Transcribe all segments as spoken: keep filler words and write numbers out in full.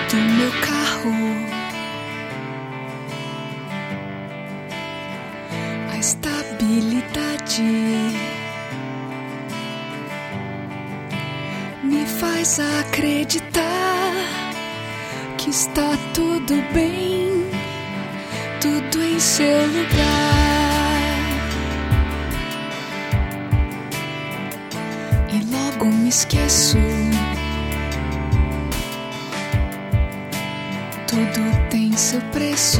do meu carro. A estabilidade me faz acreditar que está tudo bem, tudo em seu lugar. E logo me esqueço. Tudo tem seu preço.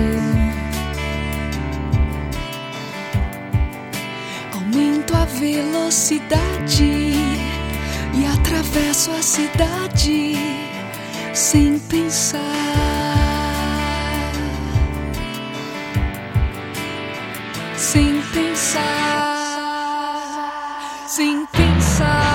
Aumento a velocidade e atravesso a cidade sem pensar. Sem pensar. Sem pensar.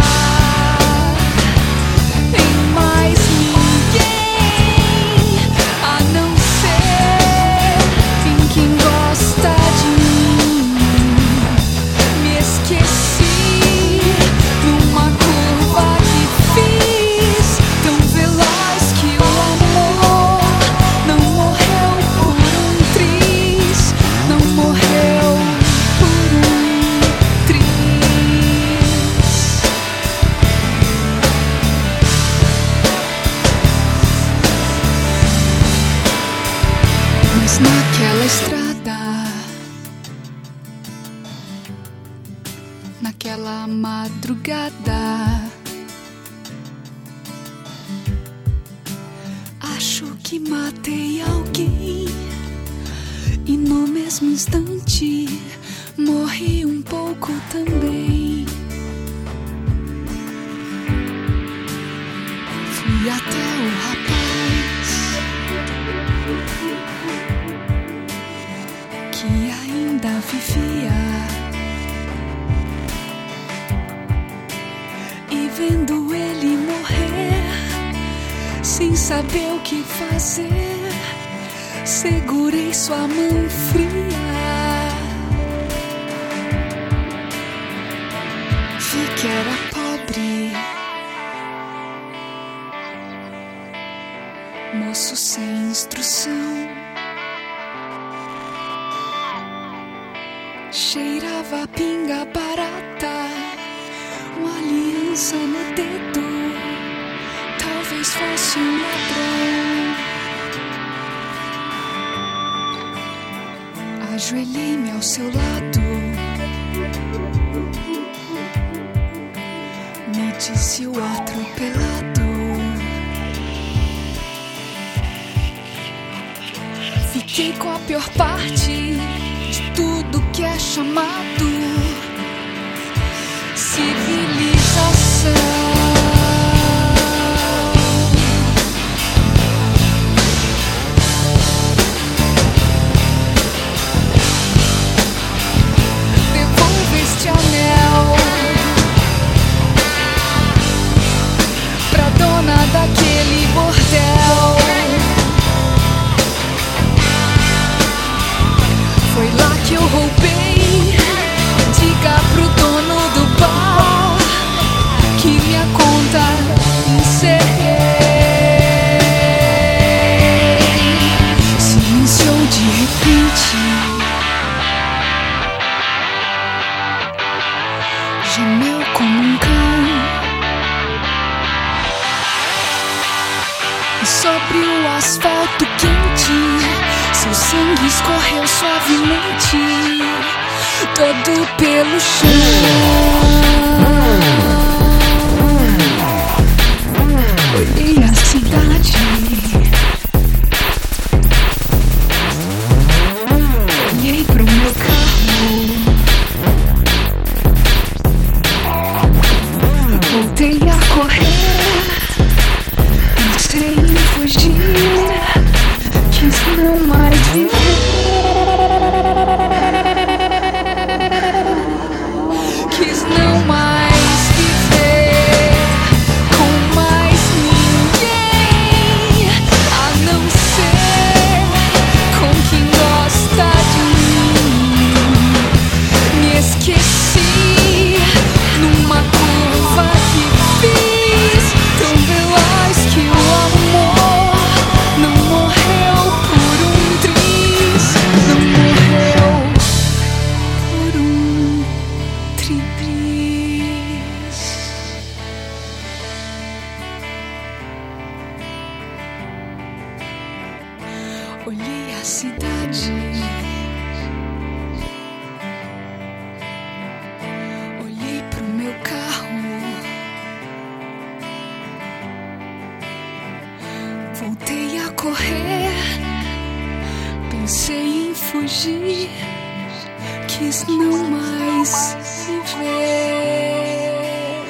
Mas naquela estrada, naquela madrugada, acho que matei alguém e no mesmo instante morri um pouco também. Fui até o rapaz que ainda vivia, e vendo ele morrer sem saber o que fazer, segurei sua mão fria. Vi que era pobre, moço sem instrução, cheirava pinga barata, uma aliança no dedo, talvez fosse um ladrão. Ajoelhei-me ao seu lado, me disse o atropelado. Fiquei com a pior parte de tudo que é chamado civilização. Devolva este anel pra dona daquele bordel. Foi lá que eu roubei. Diga pro dono do bar que minha conta encerrei. Silenciou de repente, gemeu como um cão, e sobre o asfalto quente seu sangue escorreu suavemente, todo pelo chão. Olhei a cidade, olhei pro meu carro, voltei a correr, pensei em fugir, quis não mais viver. Quis não mais viver com mais ninguém, a não ser com quem gosta de mim. Me esqueci numa curva que fiz, tão veloz que o amor Olhei a cidade, olhei pro meu carro, voltei a correr, pensei em fugir, quis não mais viver,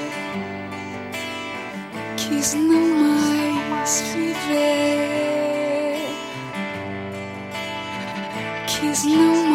quis não mais viver. Quis não